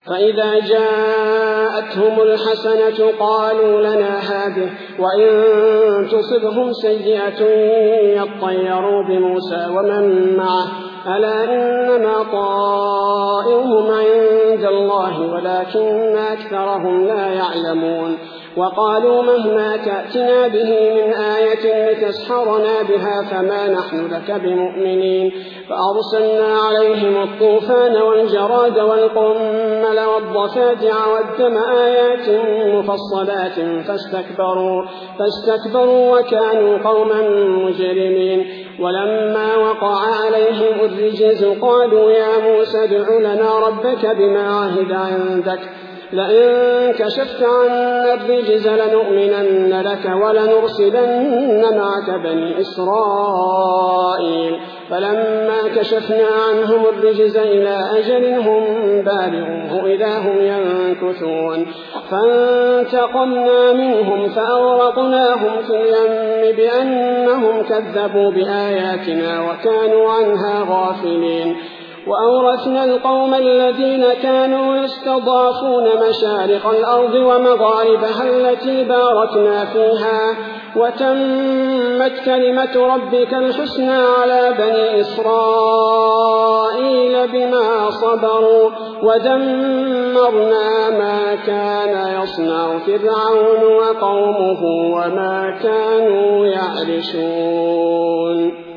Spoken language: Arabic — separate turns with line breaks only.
فإذا جاءتهم الحسنة قالوا لنا هذه، وإن تصبهم سيئة يطيروا بموسى ومن معه، ألا إنما طائرهم عند الله ولكن أكثرهم لا يعلمون. وقالوا مهما تأتنا به من آية لتسحرنا بها فما نحن لك بمؤمنين. فأرسلنا عليهم الطوفان والجراد والقمل والضفادع والدم آيات مفصلات فاستكبروا وكانوا قوما مجرمين. ولما وقع عليهم الرجز قالوا يا موسى ادع لنا ربك بما عهد عندك، لئن كشفت عنا الرجز لنؤمنن لك ولنرسلن معك بني إسرائيل. فلما كشفنا عنهم الرجز إلى أجل هم بالغوه إذا هم ينكثون، فانتقمنا منهم فأغرقناهم في اليم بأنهم كذبوا بآياتنا وكانوا عنها غافلين. وأورثنا القوم الذين كانوا يستضعفون مشارق الأرض ومغاربها التي باركنا فيها، وتمت كلمة ربك الحسنى على بني إسرائيل بما صبروا، ودمرنا ما كان يصنع فرعون وقومه وما كانوا يعرشون.